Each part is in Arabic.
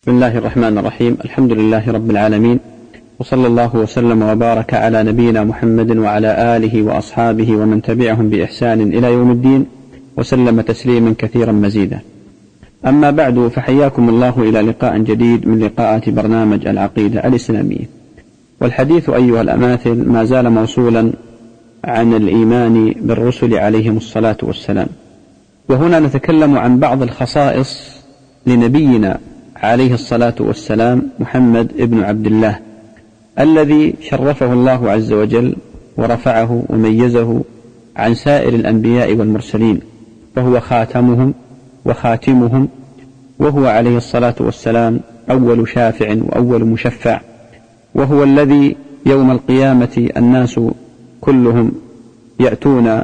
بسم الله الرحمن الرحيم. الحمد لله رب العالمين، وصلى الله وسلم وبارك على نبينا محمد وعلى آله وأصحابه ومن تبعهم بإحسان إلى يوم الدين، وسلم تسليما كثيرا مزيدا. أما بعد، فحياكم الله إلى لقاء جديد من لقاءات برنامج العقيدة الإسلامية. والحديث أيها الأماثل ما زال موصولا عن الإيمان بالرسل عليهم الصلاة والسلام، وهنا نتكلم عن بعض الخصائص لنبينا عليه الصلاة والسلام محمد ابن عبد الله، الذي شرفه الله عز وجل ورفعه وميزه عن سائر الأنبياء والمرسلين، فهو خاتمهم وخاتمهم، وهو عليه الصلاة والسلام أول شافع وأول مشفع، وهو الذي يوم القيامة الناس كلهم يأتون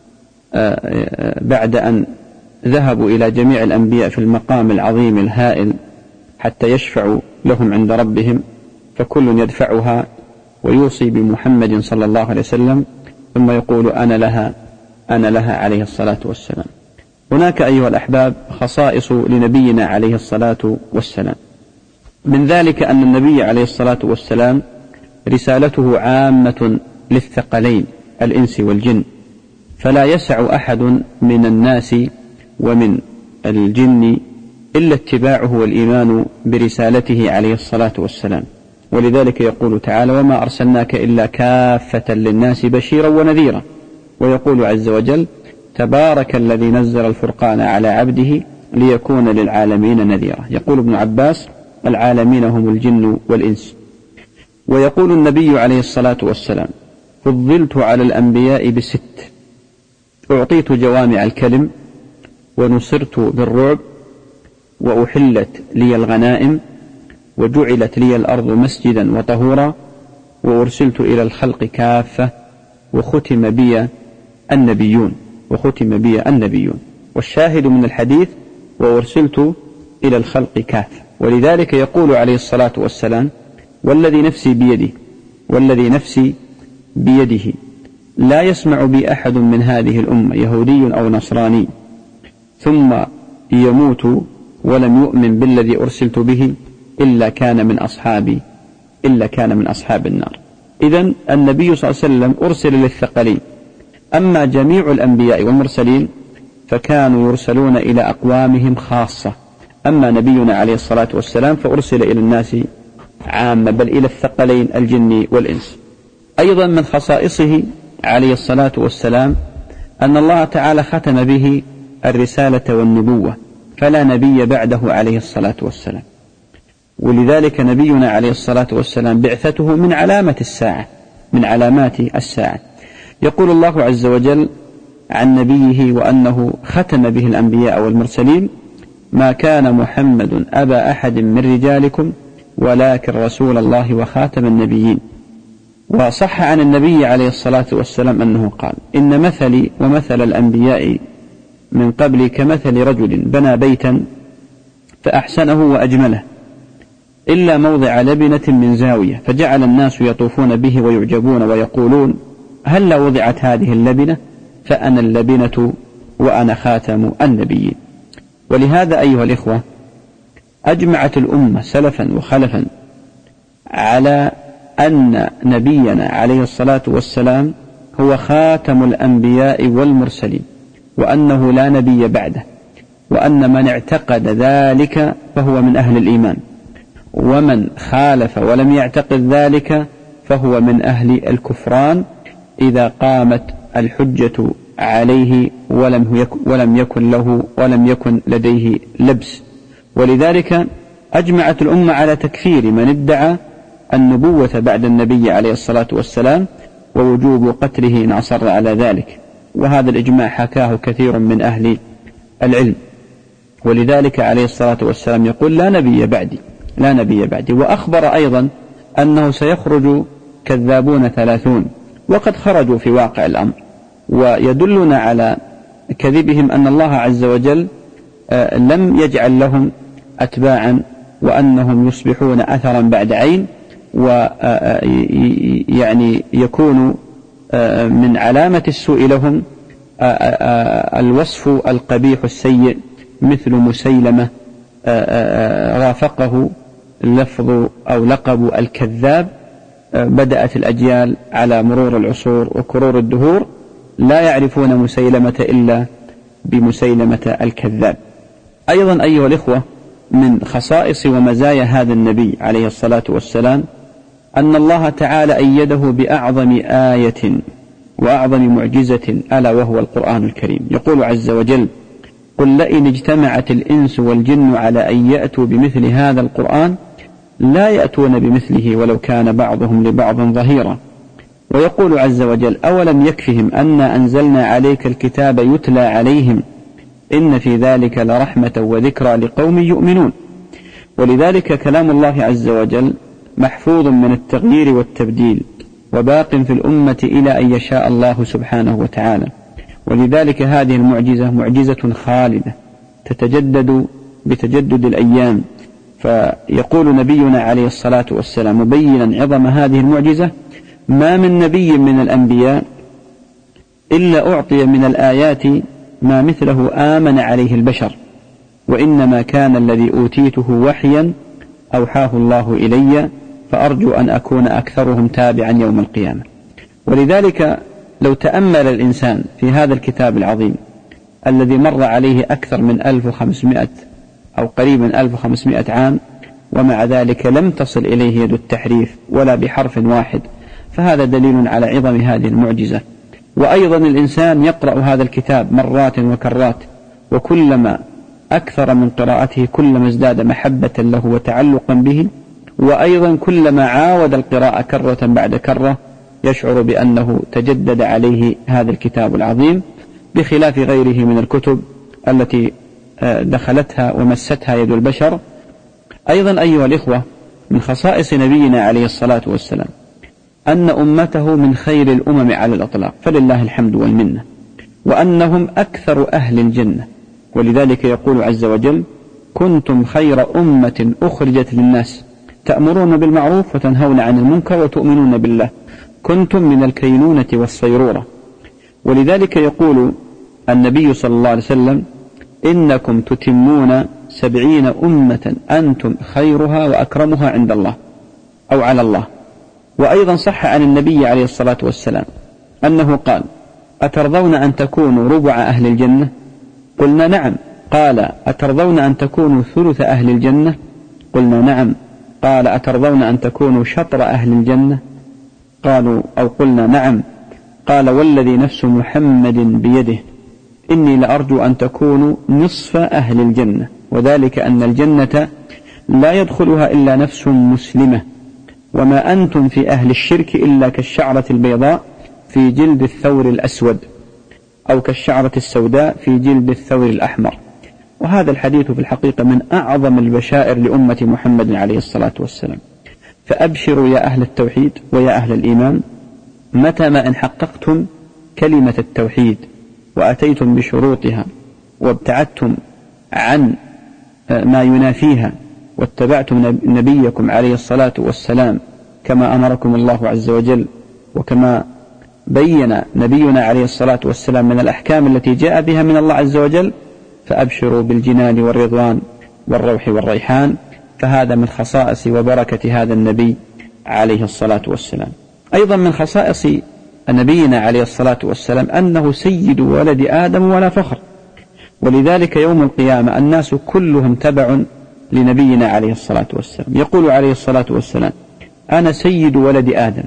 بعد أن ذهبوا إلى جميع الأنبياء في المقام العظيم الهائل حتى يشفعوا لهم عند ربهم، فكل يدفعها ويوصي بمحمد صلى الله عليه وسلم، ثم يقول أنا لها عليه الصلاة والسلام. هناك أيها الأحباب خصائص لنبينا عليه الصلاة والسلام، من ذلك أن النبي عليه الصلاة والسلام رسالته عامة للثقلين الإنس والجن، فلا يسع أحد من الناس ومن الجن إلا اتباعه والإيمان برسالته عليه الصلاة والسلام. ولذلك يقول تعالى: وما أرسلناك إلا كافة للناس بشيرا ونذيرا. ويقول عز وجل: تبارك الذي نزل الفرقان على عبده ليكون للعالمين نذيرا. يقول ابن عباس: العالمين هم الجن والإنس. ويقول النبي عليه الصلاة والسلام: فضلت على الأنبياء ب6: أعطيت جوامع الكلم، ونصرت بالرعب، وأحلت لي الغنائم، وجعلت لي الأرض مسجدا وطهورا، وأرسلت إلى الخلق كافة، وختم بي النبيون. والشاهد من الحديث: وأرسلت إلى الخلق كافة. ولذلك يقول عليه الصلاة والسلام: والذي نفسي بيده لا يسمع بي أحد من هذه الأمة يهودي أو نصراني ثم يموت ولم يؤمن بالذي أرسلت به إلا كان من أصحاب النار. إذن النبي صلى الله عليه وسلم أرسل للثقلين. أما جميع الأنبياء والمرسلين فكانوا يرسلون إلى أقوامهم خاصة، أما نبينا عليه الصلاة والسلام فأرسل إلى الناس عامة، بل إلى الثقلين الجن والإنس. أيضا من خصائصه عليه الصلاة والسلام أن الله تعالى ختم به الرسالة والنبوة، فلا نبي بعده عليه الصلاة والسلام. ولذلك نبينا عليه الصلاة والسلام بعثته من علامات الساعة. يقول الله عز وجل عن نبيه وأنه ختم به الأنبياء والمرسلين: ما كان محمد أبا أحد من رجالكم ولكن رسول الله وخاتم النبيين. وصح عن النبي عليه الصلاة والسلام أنه قال: إن مثلي ومثل الأنبياء من قبل كمثل رجل بنى بيتا فأحسنه وأجمله إلا موضع لبنة من زاوية، فجعل الناس يطوفون به ويعجبون ويقولون: هل لا وضعت هذه اللبنة؟ فأنا اللبنة وأنا خاتم النبيين. ولهذا أيها الإخوة أجمعت الأمة سلفا وخلفا على أن نبينا عليه الصلاة والسلام هو خاتم الأنبياء والمرسلين، وأنه لا نبي بعده، وأن من اعتقد ذلك فهو من أهل الإيمان، ومن خالف ولم يعتقد ذلك فهو من أهل الكفران إذا قامت الحجة عليه ولم يكن لديه لبس. ولذلك أجمعت الأمة على تكفير من ادعى النبوة بعد النبي عليه الصلاة والسلام، ووجوب قتله إن أصر على ذلك. وهذا الإجماع حكاه كثير من أهل العلم. ولذلك عليه الصلاة والسلام يقول: لا نبي بعدي. وأخبر أيضا أنه سيخرج كذابون 30، وقد خرجوا في واقع الأمر. ويدلنا على كذبهم أن الله عز وجل لم يجعل لهم أتباعا، وأنهم يصبحون أثرا بعد عين، ويعني يكون من علامة السوء لهم الوصف القبيح السيء مثل مسيلمة رافقه لفظ أو لقب الكذاب بدأت الأجيال على مرور العصور وكرور الدهور لا يعرفون مسيلمة إلا بمسيلمة الكذاب. أيضا أيها الإخوة، من خصائص ومزايا هذا النبي عليه الصلاة والسلام أن الله تعالى أيده بأعظم آية وأعظم معجزة ألا وهو القرآن الكريم. يقول عز وجل: قل لئن اجتمعت الإنس والجن على أن يأتوا بمثل هذا القرآن لا يأتون بمثله ولو كان بعضهم لبعض ظهيرا. ويقول عز وجل: أولم يكفهم أنا أنزلنا عليك الكتاب يتلى عليهم إن في ذلك لرحمة وذكرى لقوم يؤمنون. ولذلك كلام الله عز وجل محفوظ من التغيير والتبديل وباق في الأمة إلى أن يشاء الله سبحانه وتعالى. ولذلك هذه المعجزة معجزة خالدة تتجدد بتجدد الأيام. فيقول نبينا عليه الصلاة والسلام مبينا عظم هذه المعجزة: ما من نبي من الأنبياء إلا أعطي من الآيات ما مثله آمن عليه البشر، وإنما كان الذي أوتيته وحيا أوحاه الله إلي، فأرجو أن أكون أكثرهم تابعا يوم القيامة. ولذلك لو تأمل الإنسان في هذا الكتاب العظيم الذي مر عليه أكثر من 1500 أو قريبا 1500 عام، ومع ذلك لم تصل إليه يد التحريف ولا بحرف واحد، فهذا دليل على عظم هذه المعجزة. وأيضا الإنسان يقرأ هذا الكتاب مرات وكرات، وكلما أكثر من قراءته كلما ازداد محبة له وتعلقا به، وأيضا كلما عاود القراءة كرة بعد كرة يشعر بأنه تجدد عليه هذا الكتاب العظيم، بخلاف غيره من الكتب التي دخلتها ومستها يد البشر. أيضا أيها الإخوة، من خصائص نبينا عليه الصلاة والسلام أن أمته من خير الأمم على الأطلاق، فلله الحمد والمنة، وأنهم أكثر أهل الجنة. ولذلك يقول عز وجل: كنتم خير أمة أخرجت للناس تأمرون بالمعروف وتنهون عن المنكر وتؤمنون بالله، كنتم من الكينونة والصيرورة. ولذلك يقول النبي صلى الله عليه وسلم: إنكم تتمون 70 أمة أنتم خيرها وأكرمها عند الله أو على الله. وأيضا صح عن النبي عليه الصلاة والسلام أنه قال: أترضون أن تكونوا ربع أهل الجنة؟ قلنا نعم. قال: أترضون أن تكونوا ثلث أهل الجنة؟ قلنا نعم. قال: أترضون أن تكونوا شطر أهل الجنة؟ قالوا أو قلنا نعم. قال: والذي نفس محمد بيده إني لأرجو أن تكونوا نصف أهل الجنة، وذلك أن الجنة لا يدخلها إلا نفس مسلمة، وما أنتم في أهل الشرك إلا كالشعرة البيضاء في جلد الثور الأسود، أو كالشعرة السوداء في جلد الثور الأحمر. وهذا الحديث في الحقيقة من أعظم البشائر لأمة محمد عليه الصلاة والسلام. فأبشروا يا أهل التوحيد ويا أهل الإيمان، متى ما إن حققتم كلمة التوحيد وأتيتم بشروطها وابتعدتم عن ما ينافيها واتبعتم نبيكم عليه الصلاة والسلام كما أمركم الله عز وجل، وكما بين نبينا عليه الصلاة والسلام من الأحكام التي جاء بها من الله عز وجل، فأبشروا بالجنان والرضوان والروح والريحان. فهذا من خصائص وبركة هذا النبي عليه الصلاة والسلام. أيضا من خصائص نبينا عليه الصلاة والسلام أنه سيد ولد آدم ولا فخر. ولذلك يوم القيامة الناس كلهم تبع لنبينا عليه الصلاة والسلام. يقول عليه الصلاة والسلام: أنا سيد ولد آدم،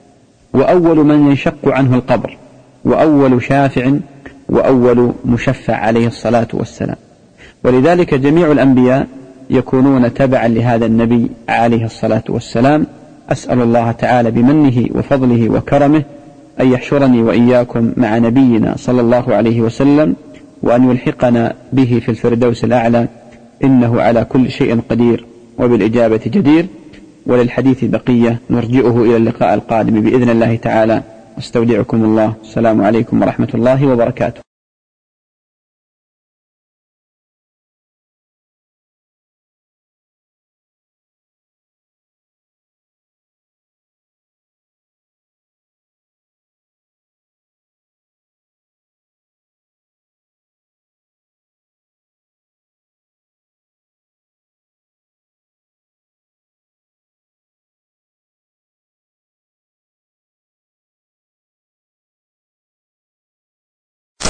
وأول من ينشق عنه القبر، وأول شافع، وأول مشفع عليه الصلاة والسلام. ولذلك جميع الأنبياء يكونون تبعا لهذا النبي عليه الصلاة والسلام. أسأل الله تعالى بمنه وفضله وكرمه أن يحشرني وإياكم مع نبينا صلى الله عليه وسلم، وأن يلحقنا به في الفردوس الأعلى، إنه على كل شيء قدير وبالإجابة جدير. وللحديث بقية نرجئه إلى اللقاء القادم بإذن الله تعالى. أستودعكم الله. السلام عليكم ورحمة الله وبركاته.